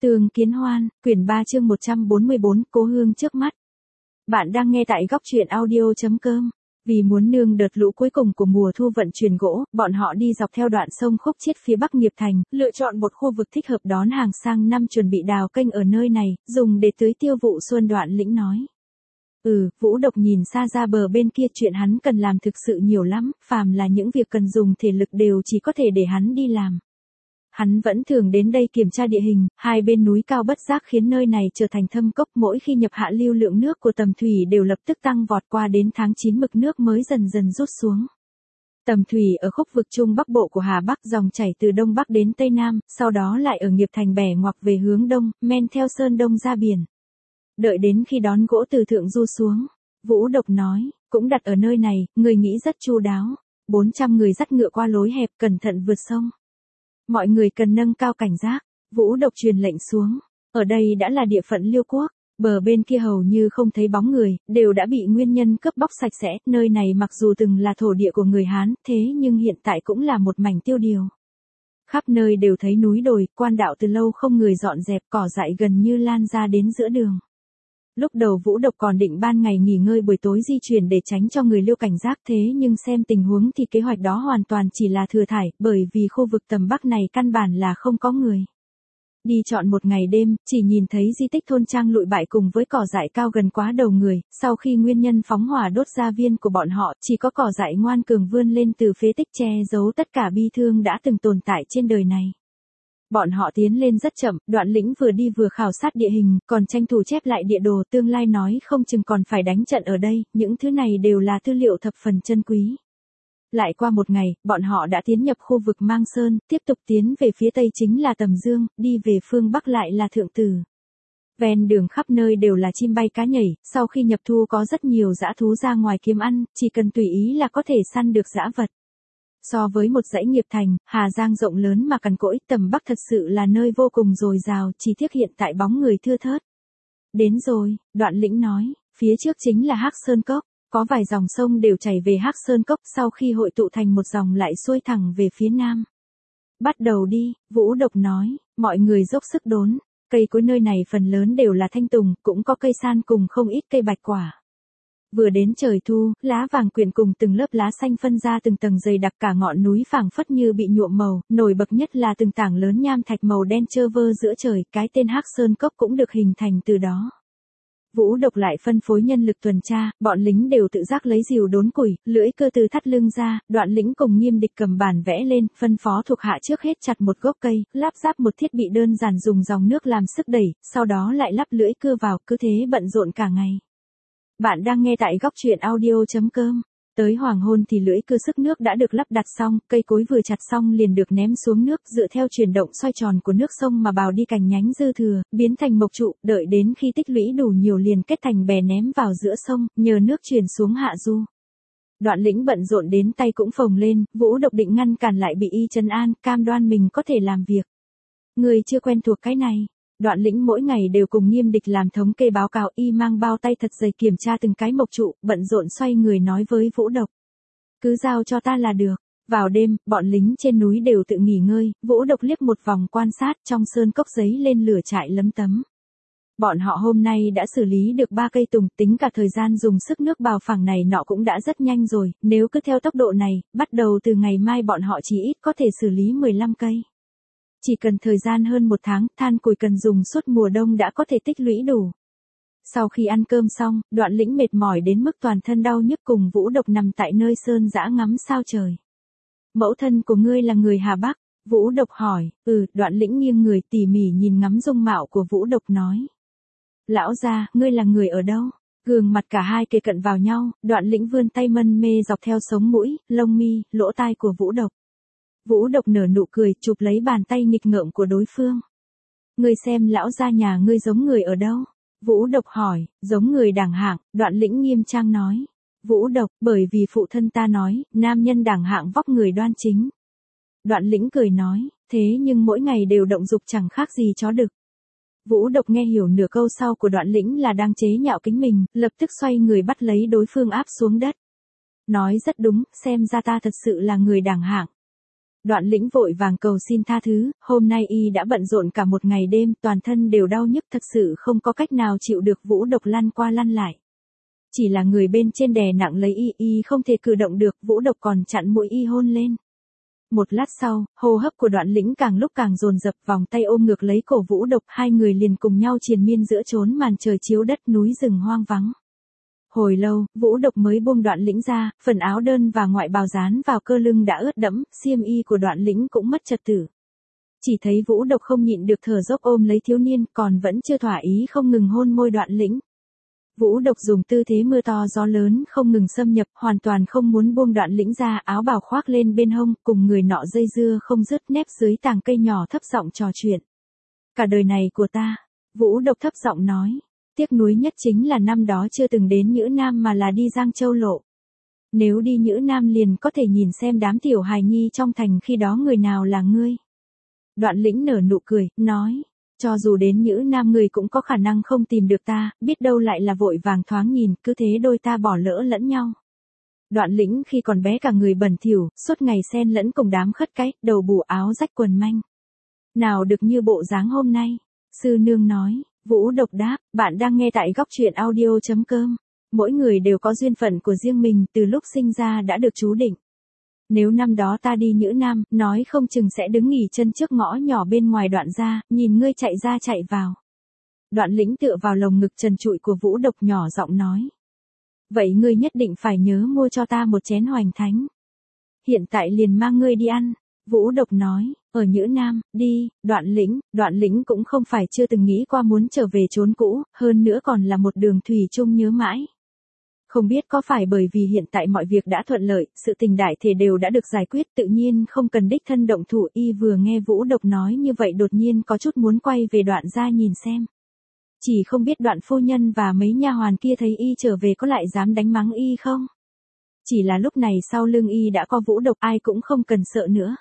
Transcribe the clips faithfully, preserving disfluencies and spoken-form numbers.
Tường Kiến Hoan, quyển ba chương một trăm bốn mươi bốn, Cố Hương trước mắt. Bạn đang nghe tại góc truyện audio.com. Vì muốn nương đợt lũ cuối cùng của mùa thu vận chuyển gỗ, bọn họ đi dọc theo đoạn sông Khúc Chiết phía bắc Nghiệp Thành, lựa chọn một khu vực thích hợp đón hàng sang năm, chuẩn bị đào kênh ở nơi này, dùng để tưới tiêu vụ xuân. Đoạn Lĩnh nói. Ừ, Vũ Độc nhìn xa ra bờ bên kia, chuyện hắn cần làm thực sự nhiều lắm, phàm là những việc cần dùng thể lực đều chỉ có thể để hắn đi làm. Hắn vẫn thường đến đây kiểm tra địa hình, hai bên núi cao bất giác khiến nơi này trở thành thâm cốc, mỗi khi nhập hạ lưu lượng nước của Tầm Thủy đều lập tức tăng vọt, qua đến tháng chín mực nước mới dần dần rút xuống. Tầm Thủy ở khúc vực Trung Bắc Bộ của Hà Bắc, dòng chảy từ Đông Bắc đến Tây Nam, sau đó lại ở Nghiệp Thành bẻ ngoặc về hướng Đông, men theo Sơn Đông ra biển. Đợi đến khi đón gỗ từ thượng du xuống, Vũ Độc nói, cũng đặt ở nơi này, người nghĩ rất chu đáo. bốn trăm người dắt ngựa qua lối hẹp, cẩn thận vượt sông. Mọi người cần nâng cao cảnh giác. Vũ Độc truyền lệnh xuống. Ở đây đã là địa phận Liêu Quốc, bờ bên kia hầu như không thấy bóng người, đều đã bị nguyên nhân cướp bóc sạch sẽ. Nơi này mặc dù từng là thổ địa của người Hán, thế nhưng hiện tại cũng là một mảnh tiêu điều. Khắp nơi đều thấy núi đồi, quan đạo từ lâu không người dọn dẹp, cỏ dại gần như lan ra đến giữa đường. Lúc đầu Vũ Độc còn định ban ngày nghỉ ngơi, buổi tối di chuyển để tránh cho người Liêu cảnh giác, thế nhưng xem tình huống thì kế hoạch đó hoàn toàn chỉ là thừa thải, bởi vì khu vực tầm Bắc này căn bản là không có người. Đi trọn một ngày đêm, chỉ nhìn thấy di tích thôn trang lụi bại cùng với cỏ dại cao gần quá đầu người, sau khi nguyên nhân phóng hỏa đốt gia viên của bọn họ, chỉ có cỏ dại ngoan cường vươn lên từ phế tích, che giấu tất cả bi thương đã từng tồn tại trên đời này. Bọn họ tiến lên rất chậm, Đoạn Lĩnh vừa đi vừa khảo sát địa hình, còn tranh thủ chép lại địa đồ, tương lai nói không chừng còn phải đánh trận ở đây, những thứ này đều là tư liệu thập phần chân quý. Lại qua một ngày, bọn họ đã tiến nhập khu vực Mang Sơn, tiếp tục tiến về phía tây chính là Tầm Dương, đi về phương bắc lại là Thượng Tử. Ven đường khắp nơi đều là chim bay cá nhảy, sau khi nhập thu có rất nhiều dã thú ra ngoài kiếm ăn, chỉ cần tùy ý là có thể săn được dã vật. So với một dãy Nghiệp Thành, Hà Giang rộng lớn mà cằn cỗi, Tầm Bắc thật sự là nơi vô cùng dồi dào, chỉ tiếc hiện tại bóng người thưa thớt. Đến rồi, Đoạn Lĩnh nói, phía trước chính là Hắc Sơn Cốc, có vài dòng sông đều chảy về Hắc Sơn Cốc, sau khi hội tụ thành một dòng lại xuôi thẳng về phía nam. Bắt đầu đi, Vũ Độc nói, mọi người dốc sức đốn, cây cối nơi này phần lớn đều là thanh tùng, cũng có cây san cùng không ít cây bạch quả. Vừa đến trời thu, lá vàng quyện cùng từng lớp lá xanh phân ra từng tầng dày đặc, cả ngọn núi phảng phất như bị nhuộm màu, nổi bật nhất là từng tảng lớn nham thạch màu đen trơ vơ giữa trời, cái tên Hắc Sơn Cốc cũng được hình thành từ đó. Vũ Độc lại phân phối nhân lực tuần tra, bọn lính đều tự giác lấy rìu đốn củi, lưỡi cơ từ thắt lưng ra, Đoạn Lĩnh cùng Nghiêm Địch cầm bản vẽ lên, phân phó thuộc hạ trước hết chặt một gốc cây, lắp ráp một thiết bị đơn giản dùng dòng nước làm sức đẩy, sau đó lại lắp lưỡi cưa vào, cứ thế bận rộn cả ngày. Bạn đang nghe tại góc truyện audio.com. Tới hoàng hôn thì lưỡi cưa sức nước đã được lắp đặt xong, cây cối vừa chặt xong liền được ném xuống nước, dựa theo chuyển động xoay tròn của nước sông mà bào đi cành nhánh dư thừa, biến thành mộc trụ, đợi đến khi tích lũy đủ nhiều liền kết thành bè ném vào giữa sông, nhờ nước truyền xuống hạ du. Đoạn Lĩnh bận rộn đến tay cũng phồng lên, Vũ Độc định ngăn cản lại bị y trấn an, cam đoan mình có thể làm việc. Người chưa quen thuộc cái này. Đoạn Lĩnh mỗi ngày đều cùng Nghiêm Địch làm thống kê báo cáo, y mang bao tay thật dày kiểm tra từng cái mộc trụ, bận rộn xoay người nói với Vũ Độc. Cứ giao cho ta là được. Vào đêm, bọn lính trên núi đều tự nghỉ ngơi, Vũ Độc liếc một vòng quan sát, trong sơn cốc giấy lên lửa trại lấm tấm. Bọn họ hôm nay đã xử lý được ba cây tùng, tính cả thời gian dùng sức nước bào phẳng này nọ cũng đã rất nhanh rồi, nếu cứ theo tốc độ này, bắt đầu từ ngày mai bọn họ chỉ ít có thể xử lý mười lăm cây. Chỉ cần thời gian hơn một tháng, than củi cần dùng suốt mùa đông đã có thể tích lũy đủ. Sau khi ăn cơm xong, Đoạn Lĩnh mệt mỏi đến mức toàn thân đau nhức, cùng Vũ Độc nằm tại nơi sơn dã ngắm sao trời. Mẫu thân của ngươi là người Hà Bắc? Vũ Độc hỏi. Ừ, Đoạn Lĩnh nghiêng người tỉ mỉ nhìn ngắm dung mạo của Vũ Độc nói. Lão gia, ngươi là người ở đâu? Gương mặt cả hai kề cận vào nhau, Đoạn Lĩnh vươn tay mân mê dọc theo sống mũi, lông mi, lỗ tai của Vũ Độc. Vũ Độc nở nụ cười, chụp lấy bàn tay nghịch ngợm của đối phương. Ngươi xem lão gia nhà ngươi giống người ở đâu? Vũ Độc hỏi. Giống người Đảng Hạng, Đoạn Lĩnh nghiêm trang nói. Vũ Độc, bởi vì phụ thân ta nói, nam nhân Đảng Hạng vóc người đoan chính. Đoạn Lĩnh cười nói, thế nhưng mỗi ngày đều động dục chẳng khác gì chó đực. Vũ Độc nghe hiểu nửa câu sau của Đoạn Lĩnh là đang chế nhạo kính mình, lập tức xoay người bắt lấy đối phương áp xuống đất. Nói rất đúng, xem ra ta thật sự là người Đảng Hạng. Đoạn Lĩnh vội vàng cầu xin tha thứ, hôm nay y đã bận rộn cả một ngày đêm, toàn thân đều đau nhức thật sự không có cách nào chịu được Vũ Độc lăn qua lăn lại. Chỉ là người bên trên đè nặng lấy y, y không thể cử động được, Vũ Độc còn chặn mũi y hôn lên. Một lát sau, hô hấp của Đoạn Lĩnh càng lúc càng dồn dập, vòng tay ôm ngược lấy cổ Vũ Độc, hai người liền cùng nhau triền miên giữa chốn màn trời chiếu đất núi rừng hoang vắng. Hồi lâu, Vũ Độc mới buông Đoạn Lĩnh ra, phần áo đơn và ngoại bào dán vào cơ lưng đã ướt đẫm, xiêm y của Đoạn Lĩnh cũng mất trật tự. Chỉ thấy Vũ Độc không nhịn được thở dốc ôm lấy thiếu niên, còn vẫn chưa thỏa ý không ngừng hôn môi Đoạn Lĩnh. Vũ Độc dùng tư thế mưa to gió lớn không ngừng xâm nhập, hoàn toàn không muốn buông Đoạn Lĩnh ra, áo bào khoác lên bên hông, cùng người nọ dây dưa không dứt, nép dưới tàng cây nhỏ thấp giọng trò chuyện. Cả đời này của ta, Vũ Độc thấp giọng nói, tiếc nuối nhất chính là năm đó chưa từng đến Nhữ Nam mà là đi Giang Châu lộ. Nếu đi Nhữ Nam liền có thể nhìn xem đám tiểu hài nhi trong thành, khi đó người nào là ngươi. Đoạn Lĩnh nở nụ cười, nói, cho dù đến Nhữ Nam người cũng có khả năng không tìm được ta, biết đâu lại là vội vàng thoáng nhìn, cứ thế đôi ta bỏ lỡ lẫn nhau. Đoạn Lĩnh khi còn bé cả người bẩn thỉu, suốt ngày xen lẫn cùng đám khất cái, đầu bù áo rách quần manh. Nào được như bộ dáng hôm nay. Sư nương nói. Vũ Độc đáp, bạn đang nghe tại góc truyện audio chấm com. Mỗi người đều có duyên phận của riêng mình, từ lúc sinh ra đã được chú định. Nếu năm đó ta đi Nhữ Nam, nói không chừng sẽ đứng nghỉ chân trước ngõ nhỏ bên ngoài Đoạn gia, nhìn ngươi chạy ra chạy vào. Đoạn Lĩnh tựa vào lồng ngực trần trụi của Vũ Độc nhỏ giọng nói. Vậy ngươi nhất định phải nhớ mua cho ta một chén hoành thánh. Hiện tại liền mang ngươi đi ăn. Vũ Độc nói, ở Nhữ Nam, đi. Đoạn Lĩnh, Đoạn Lĩnh cũng không phải chưa từng nghĩ qua muốn trở về chốn cũ, hơn nữa còn là một đường thủy chung nhớ mãi. Không biết có phải bởi vì hiện tại mọi việc đã thuận lợi, sự tình đại thể đều đã được giải quyết, tự nhiên không cần đích thân động thủ. Y vừa nghe Vũ Độc nói như vậy đột nhiên có chút muốn quay về Đoạn gia nhìn xem. Chỉ không biết Đoạn phu nhân và mấy nha hoàn kia thấy y trở về có lại dám đánh mắng y không? Chỉ là lúc này sau lưng y đã có Vũ Độc, ai cũng không cần sợ nữa.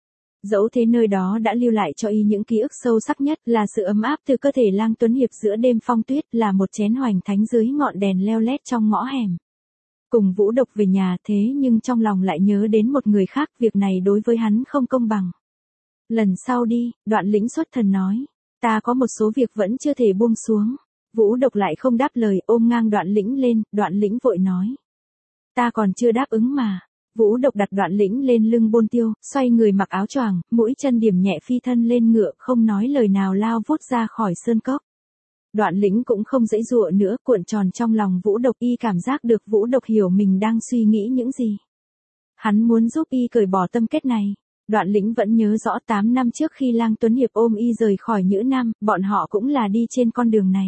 Dẫu thế nơi đó đã lưu lại cho y những ký ức sâu sắc nhất, là sự ấm áp từ cơ thể Lang Tuấn Hiệp giữa đêm phong tuyết, là một chén hoành thánh dưới ngọn đèn leo lét trong ngõ hẻm. Cùng Vũ Độc về nhà, thế nhưng trong lòng lại nhớ đến một người khác, việc này đối với hắn không công bằng. Lần sau đi, Đoạn Lĩnh xuất thần nói, ta có một số việc vẫn chưa thể buông xuống. Vũ Độc lại không đáp lời, ôm ngang Đoạn Lĩnh lên. Đoạn Lĩnh vội nói, ta còn chưa đáp ứng mà. Vũ Độc đặt Đoạn Lĩnh lên lưng Bôn Tiêu, xoay người mặc áo choàng, mũi chân điểm nhẹ phi thân lên ngựa, không nói lời nào lao vút ra khỏi sơn cốc. Đoạn Lĩnh cũng không giãy giụa nữa, cuộn tròn trong lòng Vũ Độc, y cảm giác được Vũ Độc hiểu mình đang suy nghĩ những gì. Hắn muốn giúp y cởi bỏ tâm kết này. Đoạn Lĩnh vẫn nhớ rõ tám năm trước khi Lang Tuấn Hiệp ôm y rời khỏi Nhữ Nam, bọn họ cũng là đi trên con đường này.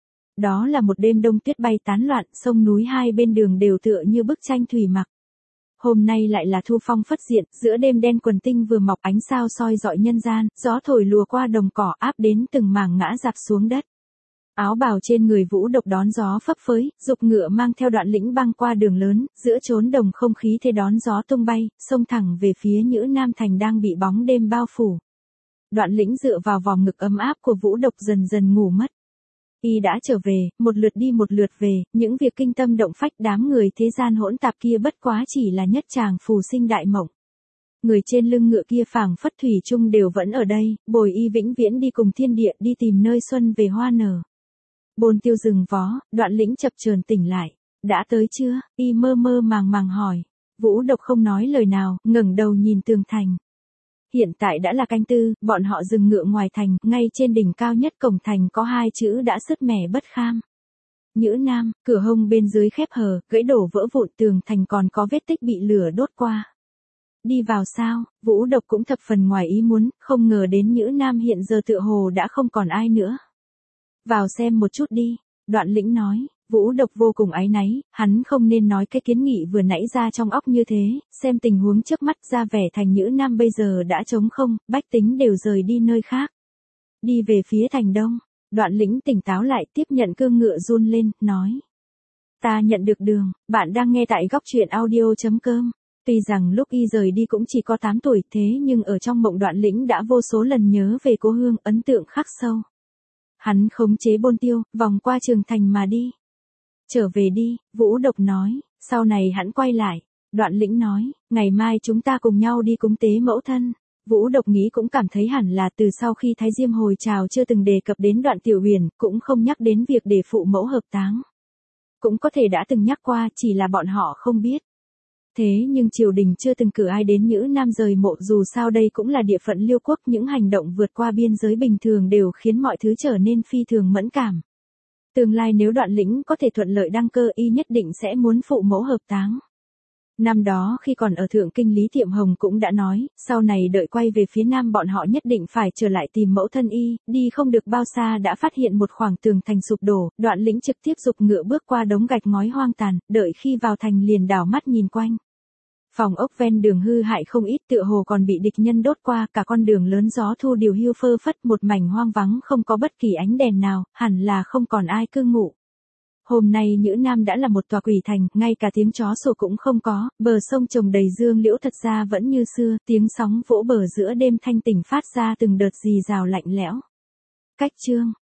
Đó là một đêm đông tuyết bay tán loạn, sông núi hai bên đường đều tựa như bức tranh thủy mặc. Hôm nay lại là thu phong phất diện, giữa đêm đen quần tinh vừa mọc, ánh sao soi dọi nhân gian, gió thổi lùa qua đồng cỏ áp đến từng mảng ngã rạp xuống đất. Áo bào trên người Vũ Độc đón gió phấp phới, dục ngựa mang theo Đoạn Lĩnh băng qua đường lớn, giữa chốn đồng không khí thế đón gió tung bay, xông thẳng về phía Nhữ Nam thành đang bị bóng đêm bao phủ. Đoạn Lĩnh dựa vào vòng ngực ấm áp của Vũ Độc dần dần ngủ mất. Y đã trở về, một lượt đi một lượt về, những việc kinh tâm động phách đám người thế gian hỗn tạp kia bất quá chỉ là nhất tràng phù sinh đại mộng. Người trên lưng ngựa kia phảng phất thủy chung đều vẫn ở đây, bồi y vĩnh viễn đi cùng thiên địa, đi tìm nơi xuân về hoa nở. Bôn Tiêu dừng vó, Đoạn Lĩnh chập chờn tỉnh lại. Đã tới chưa? Y mơ mơ màng màng hỏi. Vũ Độc không nói lời nào, ngẩng đầu nhìn tường thành. Hiện tại đã là canh tư, bọn họ dừng ngựa ngoài thành, ngay trên đỉnh cao nhất cổng thành có hai chữ đã sứt mẻ bất kham. Nhữ Nam, cửa hông bên dưới khép hờ, gãy đổ vỡ vụn, tường thành còn có vết tích bị lửa đốt qua. Đi vào sao? Vũ Độc cũng thập phần ngoài ý muốn, không ngờ đến Nhữ Nam hiện giờ tựa hồ đã không còn ai nữa. Vào xem một chút đi, Đoạn Lĩnh nói. Vũ Độc vô cùng áy náy, hắn không nên nói cái kiến nghị vừa nãy ra trong óc như thế, xem tình huống trước mắt, ra vẻ thành Nhữ Nam bây giờ đã trống không, bách tính đều rời đi nơi khác. Đi về phía thành đông, Đoạn Lĩnh tỉnh táo lại, tiếp nhận cương ngựa run lên, nói. Ta nhận được đường, bạn đang nghe tại góc truyện audio chấm com. Tuy rằng lúc y rời đi cũng chỉ có tám tuổi, thế nhưng ở trong mộng Đoạn Lĩnh đã vô số lần nhớ về cố hương, ấn tượng khắc sâu. Hắn khống chế Bôn Tiêu, vòng qua trường thành mà đi. Trở về đi, Vũ Độc nói, sau này hắn quay lại. Đoạn Lĩnh nói, ngày mai chúng ta cùng nhau đi cúng tế mẫu thân. Vũ Độc nghĩ cũng cảm thấy hẳn là từ sau khi Thái Diêm hồi trào chưa từng đề cập đến Đoạn Tiểu Huyền, cũng không nhắc đến việc để phụ mẫu hợp táng. Cũng có thể đã từng nhắc qua, chỉ là bọn họ không biết. Thế nhưng triều đình chưa từng cử ai đến Nhữ Nam rời mộ, dù sao đây cũng là địa phận Liêu quốc, những hành động vượt qua biên giới bình thường đều khiến mọi thứ trở nên phi thường mẫn cảm. Tương lai nếu Đoạn Lĩnh có thể thuận lợi đăng cơ, y nhất định sẽ muốn phụ mẫu hợp táng. Năm đó khi còn ở Thượng Kinh, Lý Tiệm Hồng cũng đã nói, sau này đợi quay về phía Nam bọn họ nhất định phải trở lại tìm mẫu thân y, đi không được bao xa đã phát hiện một khoảng tường thành sụp đổ, Đoạn Lĩnh trực tiếp giục ngựa bước qua đống gạch ngói hoang tàn, đợi khi vào thành liền đảo mắt nhìn quanh. Phòng ốc ven đường hư hại không ít, tựa hồ còn bị địch nhân đốt qua, cả con đường lớn gió thu điều hưu phơ phất, một mảnh hoang vắng không có bất kỳ ánh đèn nào, hẳn là không còn ai cư ngụ. Hôm nay Nhữ Nam đã là một tòa quỷ thành, ngay cả tiếng chó sủa cũng không có, bờ sông trồng đầy dương liễu thật ra vẫn như xưa, tiếng sóng vỗ bờ giữa đêm thanh tỉnh phát ra từng đợt rì rào lạnh lẽo. Cách chương